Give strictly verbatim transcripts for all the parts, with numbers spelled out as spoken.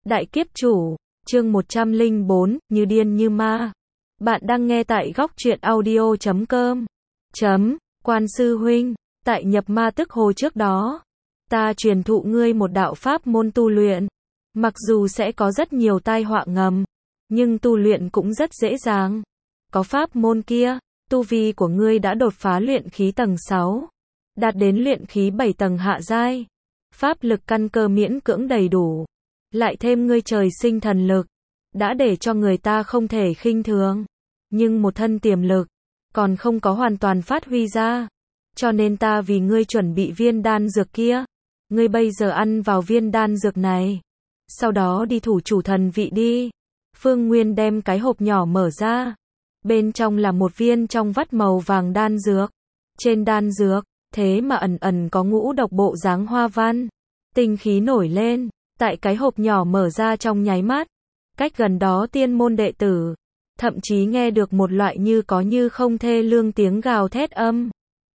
Đại kiếp chủ, chương một trăm lẻ bốn, như điên như ma. Bạn đang nghe tại góc truyện audio chấm com. Chấm, quan sư huynh, tại nhập ma tức hồ trước đó, ta truyền thụ ngươi một đạo pháp môn tu luyện. Mặc dù sẽ có rất nhiều tai họa ngầm, nhưng tu luyện cũng rất dễ dàng. Có pháp môn kia, tu vi của ngươi đã đột phá luyện khí tầng sáu, đạt đến luyện khí bảy tầng hạ giai. Pháp lực căn cơ miễn cưỡng đầy đủ, lại thêm ngươi trời sinh thần lực, đã để cho người ta không thể khinh thường. Nhưng một thân tiềm lực, còn không có hoàn toàn phát huy ra. Cho nên ta vì ngươi chuẩn bị viên đan dược kia. Ngươi bây giờ ăn vào viên đan dược này, sau đó đi thủ chủ thần vị đi. Phương Nguyên đem cái hộp nhỏ mở ra. Bên trong là một viên trong vắt màu vàng đan dược. Trên đan dược, thế mà ẩn ẩn có ngũ độc bộ dáng hoa văn. Tinh khí nổi lên, tại cái hộp nhỏ mở ra trong nháy mắt. Cách gần đó tiên môn đệ tử, thậm chí nghe được một loại như có như không thê lương tiếng gào thét âm.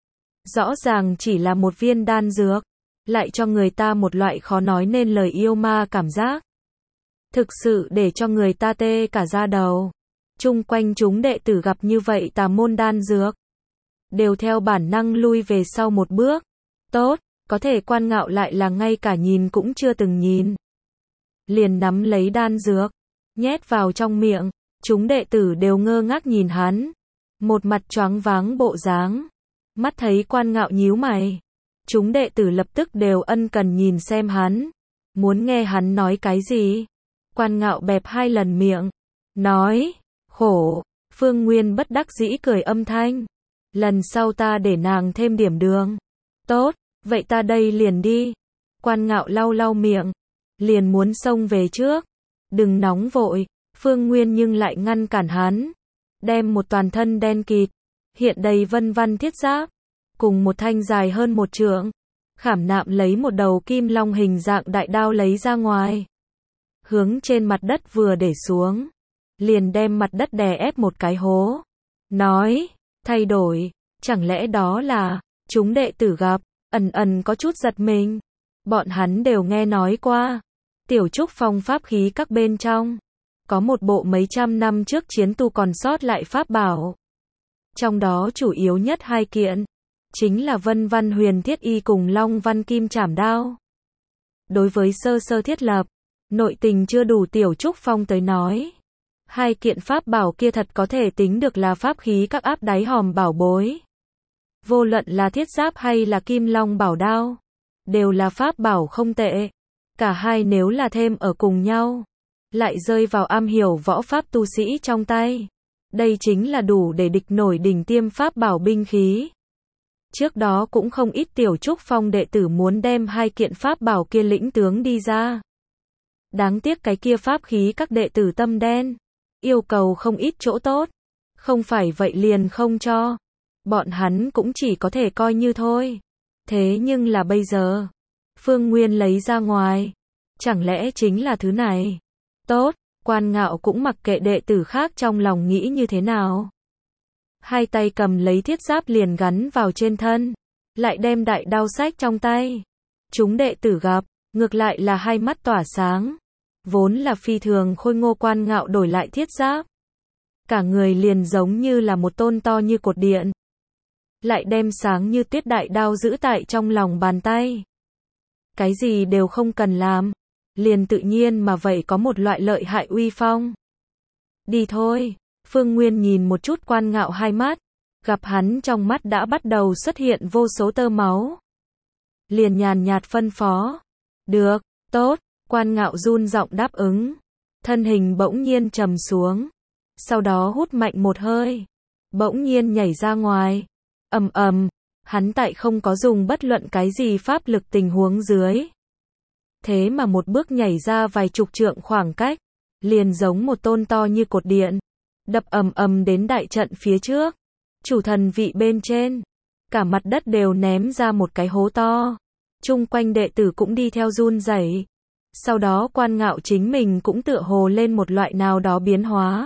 Rõ ràng chỉ là một viên đan dược, lại cho người ta một loại khó nói nên lời yêu ma cảm giác. Thực sự để cho người ta tê cả da đầu. Chung quanh chúng đệ tử gặp như vậy tà môn đan dược, đều theo bản năng lui về sau một bước. Tốt, có thể Quan Ngạo lại là ngay cả nhìn cũng chưa từng nhìn. Liền nắm lấy đan dược, nhét vào trong miệng. Chúng đệ tử đều ngơ ngác nhìn hắn, một mặt choáng váng bộ dáng. Mắt thấy Quan Ngạo nhíu mày, chúng đệ tử lập tức đều ân cần nhìn xem hắn, muốn nghe hắn nói cái gì. Quan Ngạo bẹp hai lần miệng, nói, khổ. Phương Nguyên bất đắc dĩ cười âm thanh, lần sau ta để nàng thêm điểm đường. Tốt, vậy ta đây liền đi. Quan Ngạo lau lau miệng, liền muốn xông về trước. Đừng nóng vội. Phương Nguyên nhưng lại ngăn cản hắn, đem một toàn thân đen kịt, hiện đầy vân văn thiết giáp, cùng một thanh dài hơn một trượng, khảm nạm lấy một đầu kim long hình dạng đại đao lấy ra ngoài. Hướng trên mặt đất vừa để xuống, liền đem mặt đất đè ép một cái hố. Nói, thay đổi, chẳng lẽ đó là, chúng đệ tử gặp, ẩn ẩn có chút giật mình. Bọn hắn đều nghe nói qua, Tiểu Trúc Phong pháp khí các bên trong, có một bộ mấy trăm năm trước chiến tu còn sót lại pháp bảo. Trong đó chủ yếu nhất hai kiện, chính là Vân Văn Huyền Thiết Y cùng Long Văn Kim Trảm Đao. Đối với sơ sơ thiết lập, nội tình chưa đủ Tiểu Trúc Phong tới nói. Hai kiện pháp bảo kia thật có thể tính được là pháp khí các áp đáy hòm bảo bối. Vô luận là thiết giáp hay là Kim Long Bảo Đao, đều là pháp bảo không tệ. Cả hai nếu là thêm ở cùng nhau, lại rơi vào am hiểu võ pháp tu sĩ trong tay, đây chính là đủ để địch nổi đỉnh tiêm pháp bảo binh khí. Trước đó cũng không ít Tiểu Trúc Phong đệ tử muốn đem hai kiện pháp bảo kia lĩnh tướng đi ra. Đáng tiếc cái kia pháp khí các đệ tử tâm đen, yêu cầu không ít chỗ tốt, không phải vậy liền không cho. Bọn hắn cũng chỉ có thể coi như thôi. Thế nhưng là bây giờ, Phương Nguyên lấy ra ngoài, chẳng lẽ chính là thứ này? Tốt, Quan Ngạo cũng mặc kệ đệ tử khác trong lòng nghĩ như thế nào. Hai tay cầm lấy thiết giáp liền gắn vào trên thân, lại đem đại đao sách trong tay. Chúng đệ tử gặp, ngược lại là hai mắt tỏa sáng. Vốn là phi thường khôi ngô Quan Ngạo đổi lại thiết giáp, cả người liền giống như là một tôn to như cột điện. Lại đem sáng như tuyết đại đao giữ tại trong lòng bàn tay. Cái gì đều không cần làm, liền tự nhiên mà vậy có một loại lợi hại uy phong. Đi thôi. Phương Nguyên nhìn một chút Quan Ngạo hai mắt, gặp hắn trong mắt đã bắt đầu xuất hiện vô số tơ máu. Liền nhàn nhạt phân phó. Được, tốt. Quan Ngạo run giọng đáp ứng. Thân hình bỗng nhiên trầm xuống, sau đó hút mạnh một hơi, bỗng nhiên nhảy ra ngoài. Ầm ầm, hắn tại không có dùng bất luận cái gì pháp lực tình huống dưới, thế mà một bước nhảy ra vài chục trượng khoảng cách, liền giống một tôn to như cột điện, đập ầm ầm đến đại trận phía trước. Chủ thần vị bên trên, cả mặt đất đều ném ra một cái hố to. Chung quanh đệ tử cũng đi theo run rẩy. Sau đó Quan Ngạo chính mình cũng tựa hồ lên một loại nào đó biến hóa.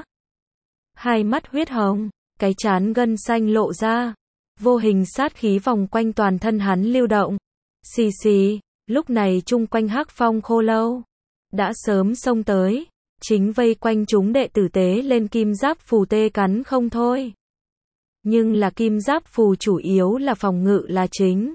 Hai mắt huyết hồng, cái trán gân xanh lộ ra, vô hình sát khí vòng quanh toàn thân hắn lưu động. Xì xì, lúc này chung quanh Hắc Phong Khô Lâu, đã sớm xông tới, chính vây quanh chúng đệ tử tế lên kim giáp phù tê cắn không thôi. Nhưng là kim giáp phù chủ yếu là phòng ngự là chính.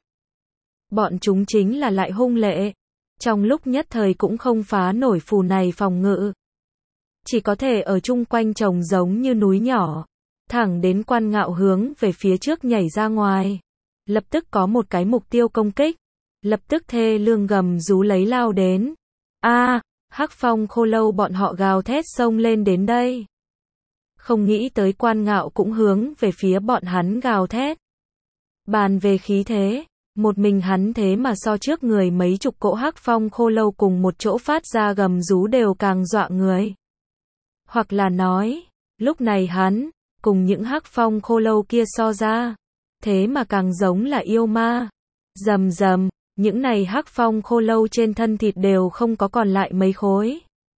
Bọn chúng chính là lại hung lệ, trong lúc nhất thời cũng không phá nổi phù này phòng ngự. Chỉ có thể ở chung quanh trồng giống như núi nhỏ, thẳng đến Quan Ngạo hướng về phía trước nhảy ra ngoài. Lập tức có một cái mục tiêu công kích, lập tức thê lương gầm rú lấy lao đến. A, Hắc Phong Khô Lâu bọn họ gào thét xông lên đến đây. Không nghĩ tới Quan Ngạo cũng hướng về phía bọn hắn gào thét. Bàn về khí thế, một mình hắn thế mà so trước người mấy chục cỗ Hắc Phong Khô Lâu cùng một chỗ phát ra gầm rú đều càng dọa người. Hoặc là nói, lúc này hắn, cùng những Hắc Phong Khô Lâu kia so ra, thế mà càng giống là yêu ma. Rầm rầm, những này Hắc Phong Khô Lâu trên thân thịt đều không có còn lại mấy khối.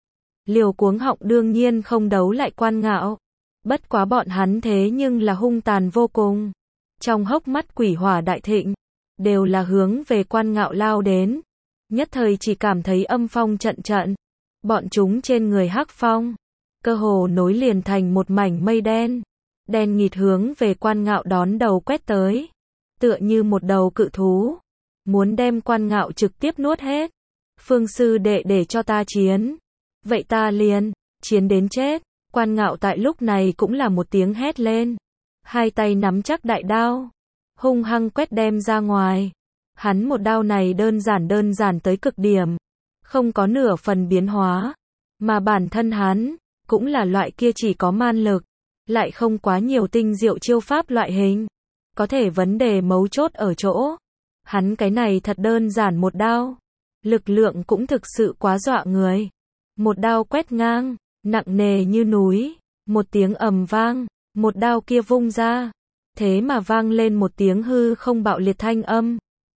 Liều Cuống Họng đương nhiên không đấu lại Quan Ngạo. Bất quá bọn hắn thế nhưng là hung tàn vô cùng. Trong hốc mắt quỷ hỏa đại thịnh, đều là hướng về Quan Ngạo lao đến. Nhất thời chỉ cảm thấy âm phong trận trận. Bọn chúng trên người Hắc Phong, cơ hồ nối liền thành một mảnh mây đen. Đen nghịt hướng về Quan Ngạo đón đầu quét tới. Tựa như một đầu cự thú, muốn đem Quan Ngạo trực tiếp nuốt hết. Phương sư đệ để cho ta chiến. Vậy ta liền, chiến đến chết. Quan Ngạo tại lúc này cũng là một tiếng hét lên. Hai tay nắm chắc đại đao, hung hăng quét đem ra ngoài. Hắn một đao này đơn giản đơn giản tới cực điểm, không có nửa phần biến hóa. Mà bản thân hắn, cũng là loại kia chỉ có man lực, lại không quá nhiều tinh diệu chiêu pháp loại hình. Có thể vấn đề mấu chốt ở chỗ, hắn cái này thật đơn giản một đao, lực lượng cũng thực sự quá dọa người. Một đao quét ngang, nặng nề như núi, một tiếng ầm vang, một đao kia vung ra, thế mà vang lên một tiếng hư không bạo liệt thanh âm.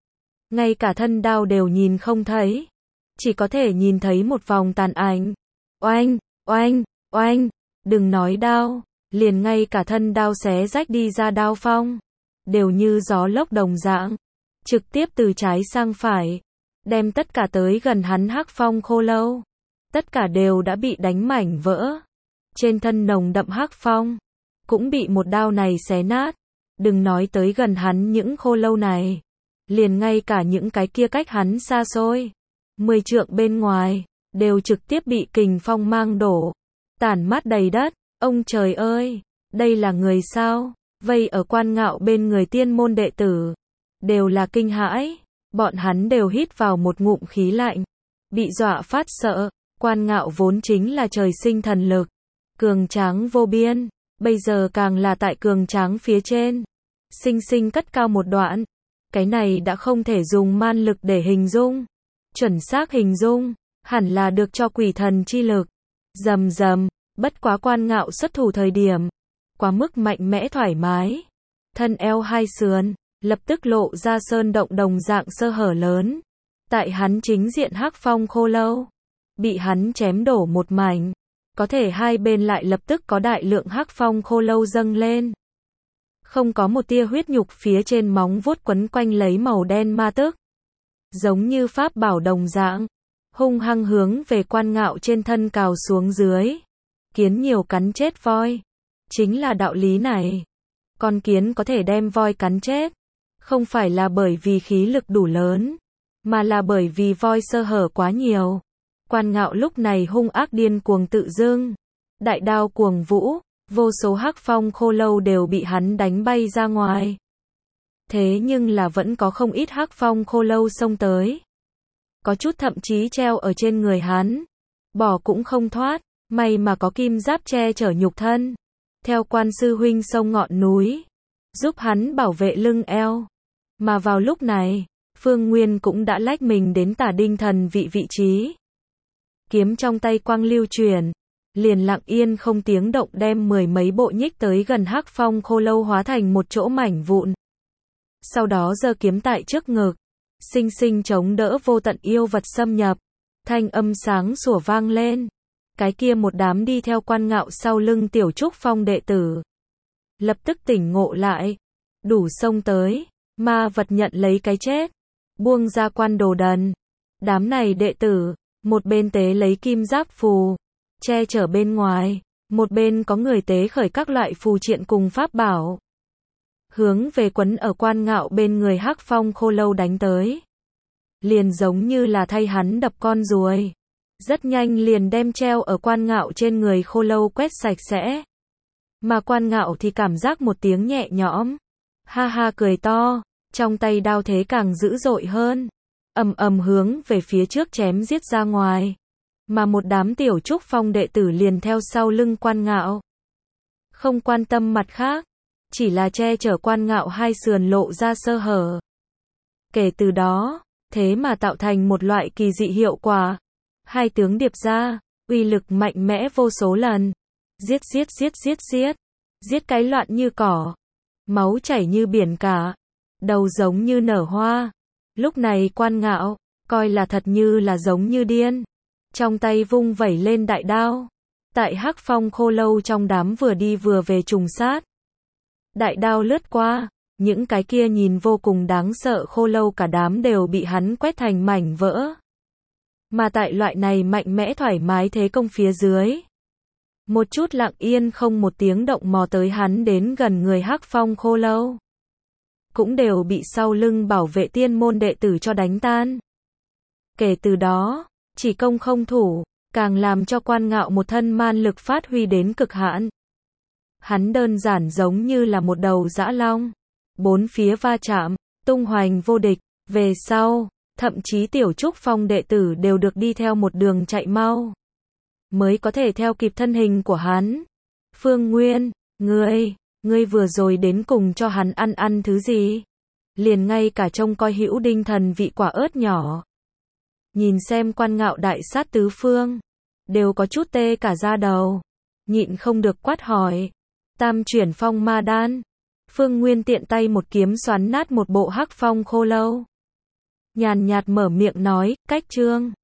Ngay cả thân đao đều nhìn không thấy, chỉ có thể nhìn thấy một vòng tàn ảnh. Oanh, oanh, oanh, đừng nói đao, liền ngay cả thân đao xé rách đi ra đao phong, đều như gió lốc đồng dạng, trực tiếp từ trái sang phải, đem tất cả tới gần hắn Hắc Phong Khô Lâu. Tất cả đều đã bị đánh mảnh vỡ. Trên thân nồng đậm Hắc Phong, cũng bị một đao này xé nát. Đừng nói tới gần hắn những khô lâu này, liền ngay cả những cái kia cách hắn xa xôi, mười trượng bên ngoài, đều trực tiếp bị kình phong mang đổ, tản mát đầy đất. Ông trời ơi, đây là người sao? Vây ở Quan Ngạo bên người tiên môn đệ tử, đều là kinh hãi, bọn hắn đều hít vào một ngụm khí lạnh, bị dọa phát sợ. Quan Ngạo vốn chính là trời sinh thần lực, cường tráng vô biên, bây giờ càng là tại cường tráng phía trên, sinh sinh cất cao một đoạn. Cái này đã không thể dùng man lực để hình dung, chuẩn xác hình dung, hẳn là được cho quỷ thần chi lực. Rầm rầm, bất quá Quan Ngạo xuất thủ thời điểm, quá mức mạnh mẽ thoải mái, thân eo hai sườn, lập tức lộ ra sơn động đồng dạng sơ hở lớn. Tại hắn chính diện Hắc Phong Khô Lâu, bị hắn chém đổ một mảnh, có thể hai bên lại lập tức có đại lượng Hắc Phong Khô Lâu dâng lên. Không có một tia huyết nhục phía trên móng vuốt quấn quanh lấy màu đen ma tức, giống như pháp bảo đồng dạng, hung hăng hướng về Quan Ngạo trên thân cào xuống dưới. Kiến nhiều cắn chết voi, chính là đạo lý này. Con kiến có thể đem voi cắn chết, không phải là bởi vì khí lực đủ lớn, mà là bởi vì voi sơ hở quá nhiều. Quan Ngạo lúc này hung ác điên cuồng tự dưng, đại đao cuồng vũ, vô số Hắc Phong Khô Lâu đều bị hắn đánh bay ra ngoài. Thế nhưng là vẫn có không ít Hắc Phong Khô Lâu xông tới, có chút thậm chí treo ở trên người hắn, bỏ cũng không thoát. May mà có kim giáp che chở nhục thân, theo Quan sư huynh sông ngọn núi, giúp hắn bảo vệ lưng eo. Mà vào lúc này, Phương Nguyên cũng đã lách mình đến Tả Đinh Thần vị vị trí. Kiếm trong tay quang lưu chuyển, liền lặng yên không tiếng động đem mười mấy bộ nhích tới gần Hắc Phong Khô Lâu hóa thành một chỗ mảnh vụn. Sau đó giơ kiếm tại trước ngực, sinh sinh chống đỡ vô tận yêu vật xâm nhập. Thanh âm sáng sủa vang lên. Cái kia một đám đi theo Quan Ngạo sau lưng Tiểu Trúc Phong đệ tử, lập tức tỉnh ngộ lại, đủ xông tới, ma vật nhận lấy cái chết, buông ra Quan Đồ Đần. Đám này đệ tử, Một bên tế lấy kim giáp phù, che chở bên ngoài, một bên có người tế khởi các loại phù triện cùng pháp bảo. Hướng về quấn ở Quan Ngạo bên người Hắc Phong Khô Lâu đánh tới. Liền giống như là thay hắn đập con ruồi. Rất nhanh liền đem treo ở Quan Ngạo trên người Khô Lâu quét sạch sẽ. Mà Quan Ngạo thì cảm giác một tiếng nhẹ nhõm. Ha ha cười to, trong tay đao thế càng dữ dội hơn. Ầm ầm hướng về phía trước chém giết ra ngoài. Mà một đám tiểu trúc phong đệ tử liền theo sau lưng Quan Ngạo. Không quan tâm mặt khác, chỉ là che chở Quan Ngạo hai sườn lộ ra sơ hở. Kể từ đó, thế mà tạo thành một loại kỳ dị hiệu quả. Hai tướng điệp ra, uy lực mạnh mẽ vô số lần. Giết giết giết giết giết. Giết cái loạn như cỏ. Máu chảy như biển cả. Đầu giống như nở hoa. Lúc này Quan Ngạo, coi là thật như là giống như điên. Trong tay vung vẩy lên đại đao. Tại Hắc Phong Khô Lâu trong đám vừa đi vừa về trùng sát. Đại đao lướt qua, những cái kia nhìn vô cùng đáng sợ khô lâu cả đám đều bị hắn quét thành mảnh vỡ. Mà tại loại này mạnh mẽ thoải mái thế công phía dưới. Một chút lặng yên không một tiếng động mò tới hắn đến gần người Hắc Phong Khô Lâu. Cũng đều bị sau lưng bảo vệ tiên môn đệ tử cho đánh tan. Kể từ đó, chỉ công không thủ, càng làm cho Quan Ngạo một thân man lực phát huy đến cực hạn. Hắn đơn giản giống như là một đầu dã long. Bốn phía va chạm, tung hoành vô địch. Về sau, thậm chí tiểu trúc phong đệ tử đều được đi theo một đường chạy mau. Mới có thể theo kịp thân hình của hắn. Phương Nguyên, ngươi, ngươi vừa rồi đến cùng cho hắn ăn ăn thứ gì? Liền ngay cả trông coi hữu đinh thần vị quả ớt nhỏ. Nhìn xem Quan Ngạo đại sát tứ phương. Đều có chút tê cả da đầu. Nhịn không được quát hỏi. Tam chuyển phong ma đan. Phương Nguyên tiện tay một kiếm xoắn nát một bộ Hắc Phong Khô Lâu. Nhàn nhạt mở miệng nói, cách chương.